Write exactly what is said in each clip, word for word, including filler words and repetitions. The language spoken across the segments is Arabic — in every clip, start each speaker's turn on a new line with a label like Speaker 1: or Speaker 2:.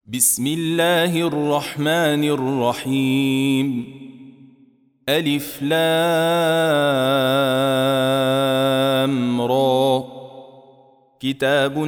Speaker 1: بسم الله الرحمن الرحيم. ألف لام را. كتاب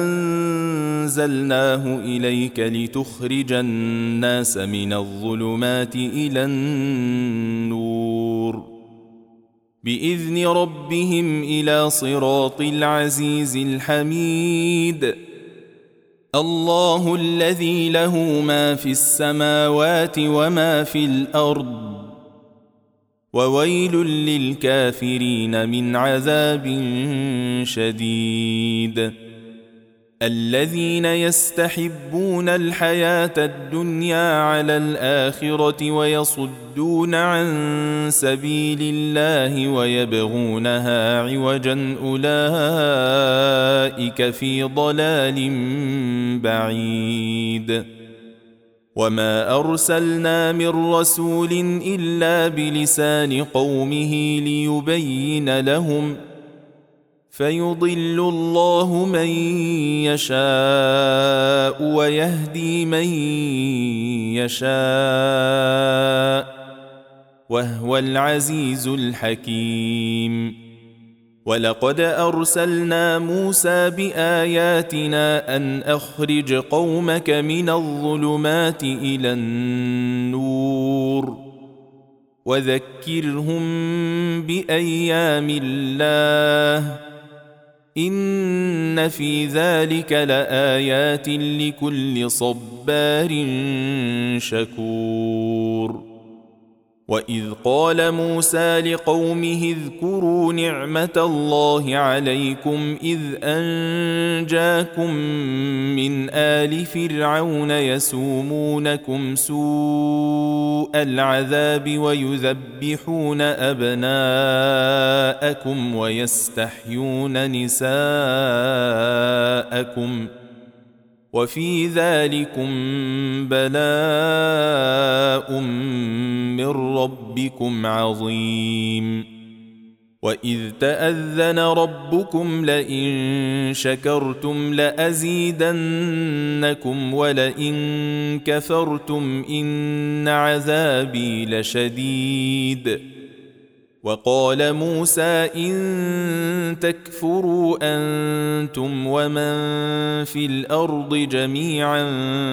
Speaker 1: أنزلناه إليك لتخرج الناس من الظلمات إلى النور بإذن ربهم إلى صراط العزيز الحميد. الله الذي له ما في السماوات وما في الأرض وويل للكافرين من عذاب شديد. الذين يستحبون الحياة الدنيا على الآخرة ويصدون عن سبيل الله ويبغونها عوجا أولئك في ضلال بعيد. وما أرسلنا من رسول إلا بلسان قومه ليبين لهم فيضل الله من يشاء ويهدي من يشاء وهو العزيز الحكيم. ولقد أرسلنا موسى بآياتنا أن أخرج قومك من الظلمات إلى النور وذكرهم بأيام الله إن في ذلك لآيات لكل صبار شكور. وإذ قال موسى لقومه اذكروا نعمة الله عليكم إذ أنجاكم من آل فرعون يسومونكم سوء العذاب ويذبحون أبناءكم ويستحيون نساءكم وفي ذلكم بلاء من ربكم عظيم. وإذ تأذن ربكم لئن شكرتم لأزيدنكم ولئن كفرتم إن عذابي لشديد. وقال موسى إن تكفروا أنتم ومن في الأرض جميعا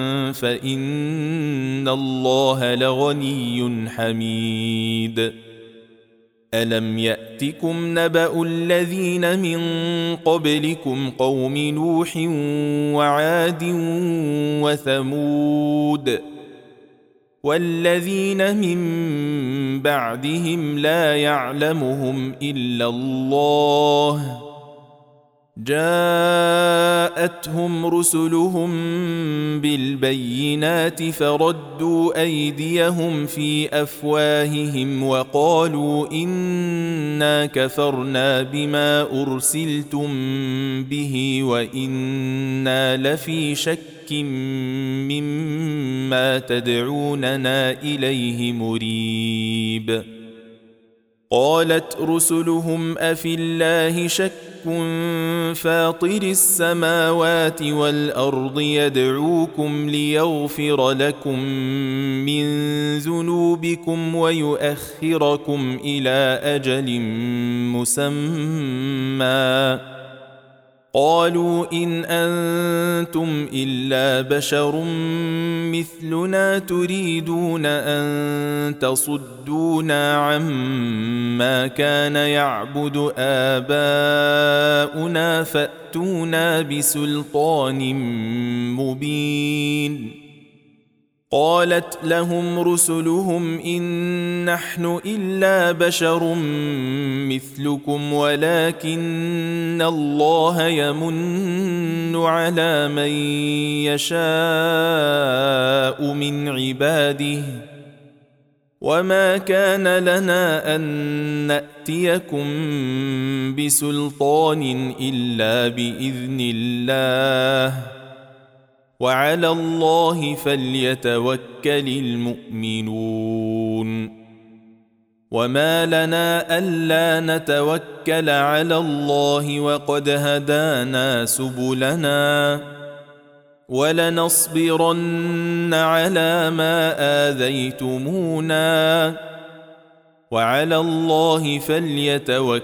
Speaker 1: فإن الله لغني حميد. ألم يأتكم نبأ الذين من قبلكم قوم نوح وعاد وثمود والذين من بعدهم لا يعلمهم إلا الله جاءتهم رسلهم بالبينات فردوا أيديهم في أفواههم وقالوا إنا كفرنا بما أرسلتم به وإنا لفي شك مما تدعوننا إليه مريب. قالت رسلهم أفي الله شك فاطر السماوات والأرض يدعوكم ليغفر لكم من ذنوبكم ويؤخركم إلى أجل مسمى قالوا إن أنتم إلا بشر مثلنا تريدون أن تصدونا عما كان يعبد آباؤنا فأتونا بسلطان مبين. قالت لهم رسلهم إن نحن إلا بشر مثلكم ولكن الله يمن على من يشاء من عباده وما كان لنا أن نأتيكم بسلطان إلا بإذن الله وعلى الله فليتوكل المؤمنون. وما لنا ألا نتوكل على الله وقد هدانا سبلنا ولنصبرن على ما آذيتمونا وعلى الله فليتوكل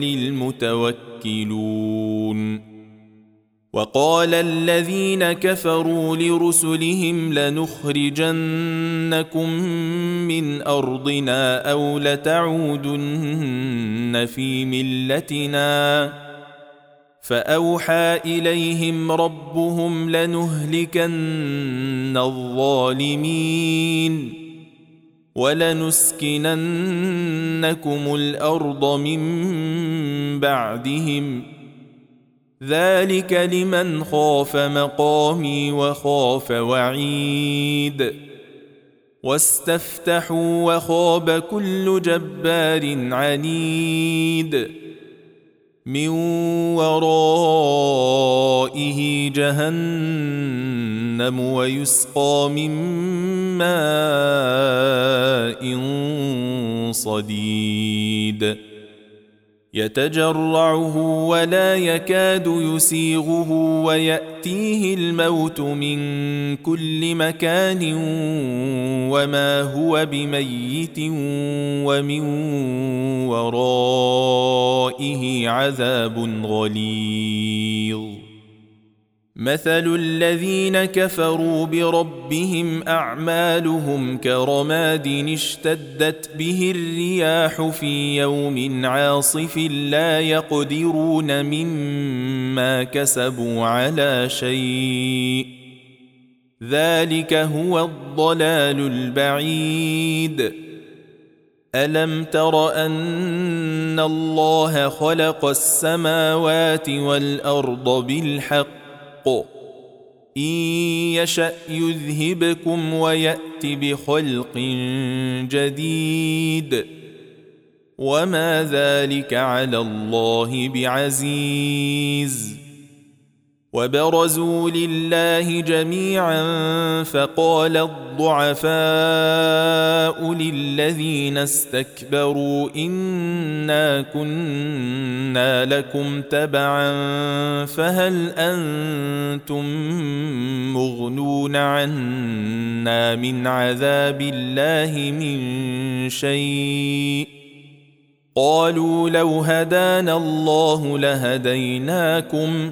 Speaker 1: المتوكلون. وقال الذين كفروا لرسلهم لنخرجنكم من أرضنا أو لتعودن في ملتنا فأوحى إليهم ربهم لنهلكن الظالمين ولنسكننكم الأرض من بعدهم ذلك لمن خاف مقامي وخاف وعيد. واستفتحوا وخاب كل جبار عنيد من ورائه جهنم ويسقى من ماء صديد يتجرعه ولا يكاد يسيغه ويأتيه الموت من كل مكان وما هو بميت ومن ورائه عذاب غليظ. مثل الذين كفروا بربهم أعمالهم كرماد اشتدت به الرياح في يوم عاصف لا يقدرون مما كسبوا على شيء ذلك هو الضلال البعيد. ألم تر أن الله خلق السماوات والأرض بالحق إن يشأ يذهبكم ويأت بخلق جديد وما ذلك على الله بعزيز. وبرزوا لله جميعا فقال الضعفاء للذين استكبروا إنا كنا لكم تبعا فهل أنتم مغنون عنا من عذاب الله من شيء قالوا لو هدانا الله لهديناكم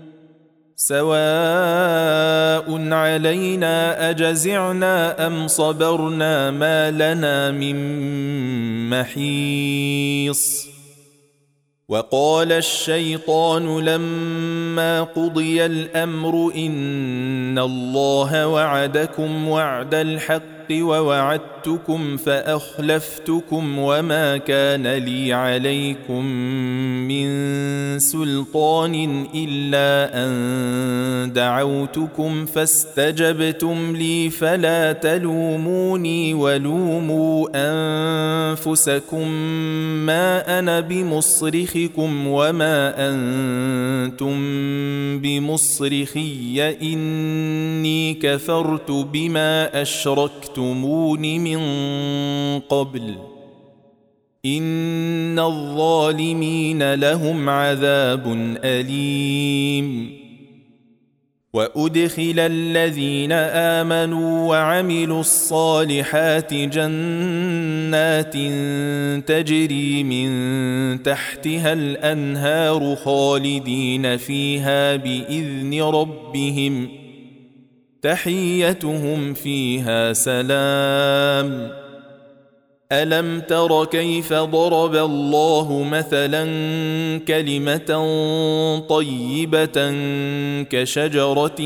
Speaker 1: سواء علينا أجزعنا أم صبرنا ما لنا من محيص. وقال الشيطان لما قضي الأمر إن الله وعدكم وعد الحق ووعدتكم فأخلفتكم وما كان لي عليكم من سلطان إلا أن دعوتكم فاستجبتم لي فلا تلوموني ولوموا أنفسكم ما أنا بمصرخكم وما أنتم بمصرخي إني كفرت بما أشركتم تُمُونِ مِنْ قَبْلُ إِنَّ الظَّالِمِينَ لَهُمْ عَذَابٌ أَلِيمٌ. وَأُدْخِلَ الَّذِينَ آمَنُوا وَعَمِلُوا الصَّالِحَاتِ جَنَّاتٍ تَجْرِي مِنْ تَحْتِهَا الْأَنْهَارُ خَالِدِينَ فِيهَا بِإِذْنِ رَبِّهِمْ تحيتهم فيها سلام. ألم تر كيف ضرب الله مثلا كلمة طيبة كشجرة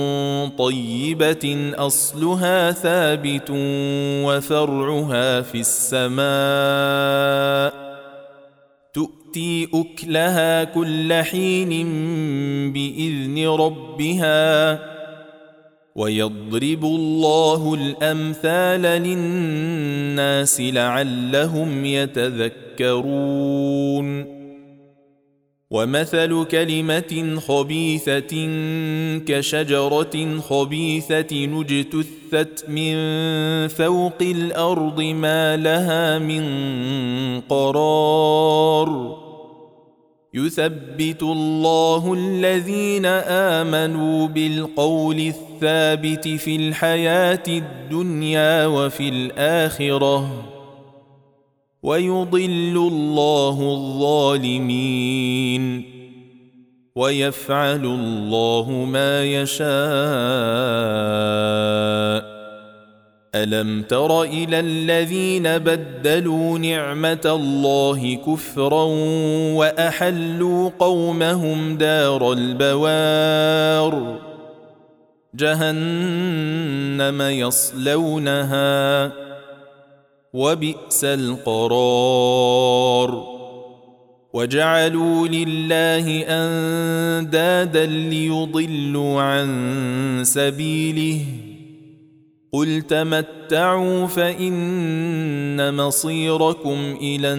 Speaker 1: طيبة أصلها ثابت وفرعها في السماء تؤتي أكلها كل حين بإذن ربها ويضرب الله الأمثال للناس لعلهم يتذكرون. ومثل كلمة خبيثة كشجرة خبيثة اجتثت من فوق الأرض ما لها من قرار يثبت الله الذين آمنوا بالقول الثابت في الحياة الدنيا وفي الآخرة ويضل الله الظالمين ويفعل الله ما يشاء. ألم تر إلى الذين بدلوا نعمة الله كفرا وأحلوا قومهم دار البوار جهنم يصلونها وبئس القرار وجعلوا لله أندادا ليضلوا عن سبيله قل تمتعوا فإن مصيركم إلى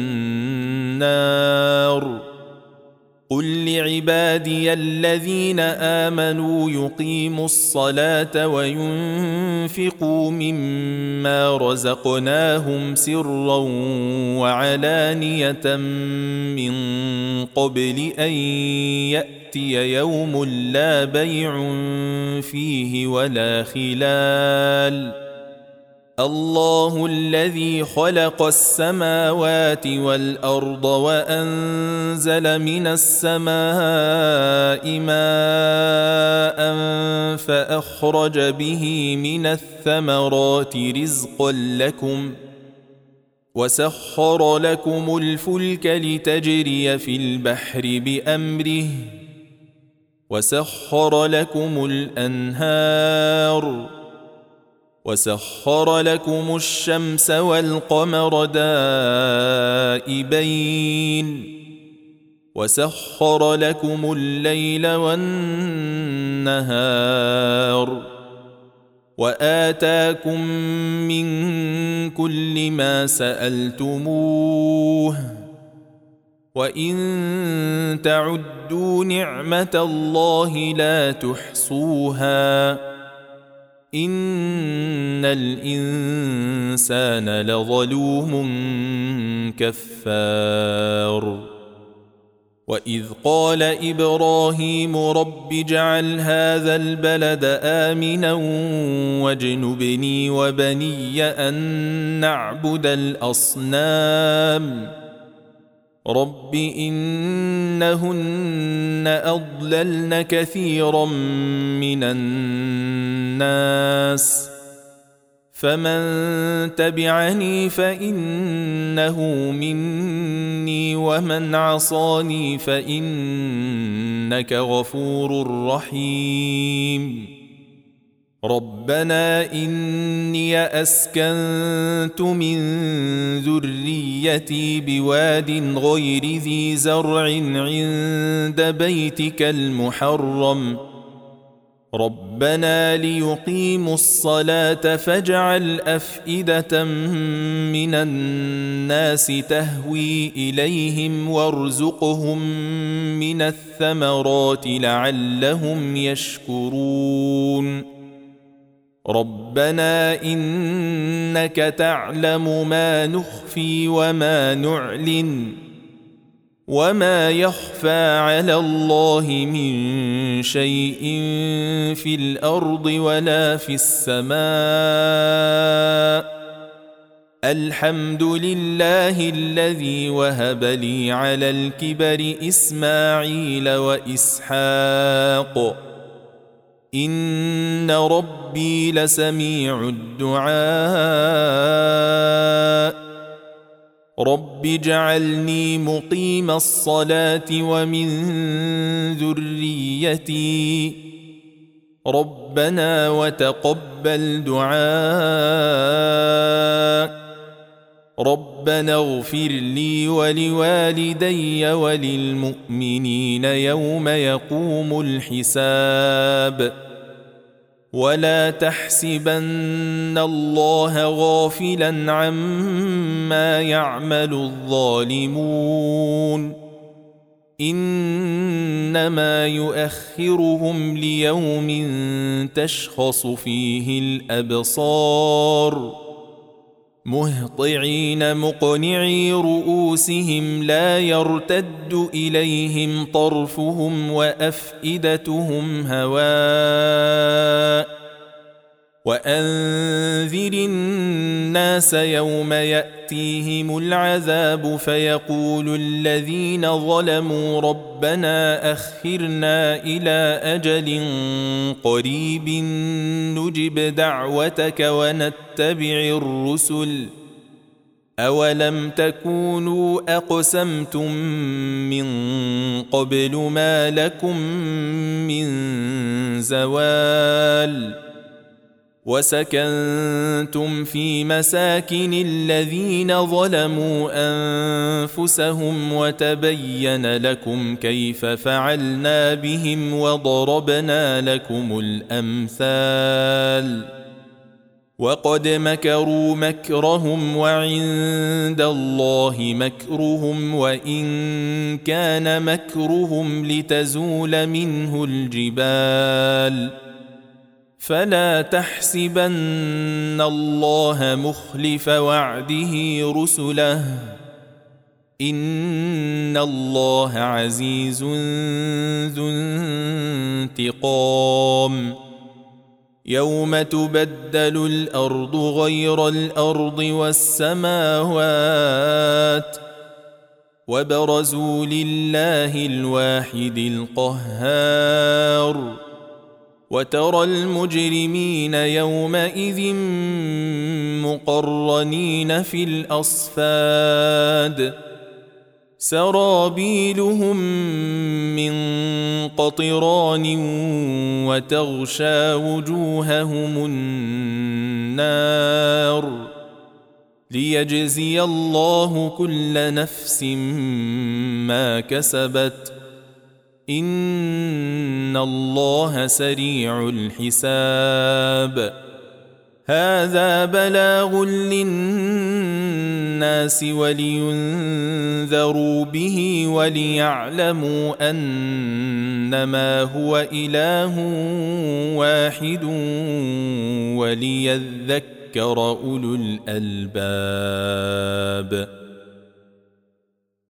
Speaker 1: النار قل لعبادي الذين آمنوا يقيموا الصلاة وينفقوا مما رزقناهم سرا وعلانية من قبل أن يأتي يوم لا بيع فيه ولا خلال الله الذي خلق السماوات والأرض وأنزل من السماء ماء فأخرج به من الثمرات رزقا لكم وسخر لكم الفلك لتجري في البحر بأمره وسخر لكم الأنهار وسخر لكم الشمس والقمر دائبين وسخر لكم الليل والنهار وآتاكم من كل ما سألتموه وإن تعدوا نعمة الله لا تحصوها إن الإنسان لظلوم كفار وإذ قال إبراهيم رب اجعل هذا البلد آمنا واجنبني وبني أن نعبد الأصنام رب إنهن أضللن كثيرا من الناس فمن تبعني فإنه مني ومن عصاني فإنك غفور رحيم ربنا إني أسكنت من ذريتي بواد غير ذي زرع عند بيتك المحرم ربنا ليقيموا الصلاة فاجعل أفئدة من الناس تهوي إليهم وارزقهم من الثمرات لعلهم يشكرون ربنا إنك تعلم ما نخفي وما نعلن وما يخفى على الله من شيء في الأرض ولا في السماء الحمد لله الذي وهب لي على الكبر إسماعيل وإسحاق إن ربي لسميع الدعاء رب اجعلني مقيم الصلاة ومن ذريتي ربنا وتقبل دعاء ربنا اغفر لي ولوالدي وللمؤمنين يوم يقوم الحساب ولا تحسبن الله غافلا عما يعمل الظالمون إنما يؤخرهم ليوم تشخص فيه الأبصار مهطعين مقنعي رؤوسهم لا يرتد إليهم طرفهم وأفئدتهم هواء وأنذر الناس يوم يأتيهم العذاب فيقول الذين ظلموا ربنا أخرنا إلى أجل قريب نجب دعوتك ونتبع الرسل أولم تكونوا أقسمتم من قبل ما لكم من زوال وسكنتم في مساكن الذين ظلموا أنفسهم وتبين لكم كيف فعلنا بهم وضربنا لكم الأمثال وقد مكروا مكرهم وعند الله مكرهم وإن كان مكرهم لتزول منه الجبال فلا تحسبن الله مخلف وعده رسله إن الله عزيز ذو انتقام يوم تبدل الأرض غير الأرض والسماوات وبرزوا لله الواحد القهار وترى المجرمين يومئذ مقرنين في الأصفاد سرابيلهم من قطران وتغشى وجوههم النار ليجزي الله كل نفس ما كسبت إن الله سريع الحساب هذا بلاغ للناس ولينذروا به وليعلموا أنما هو إله واحد وليذكر أولو الألباب.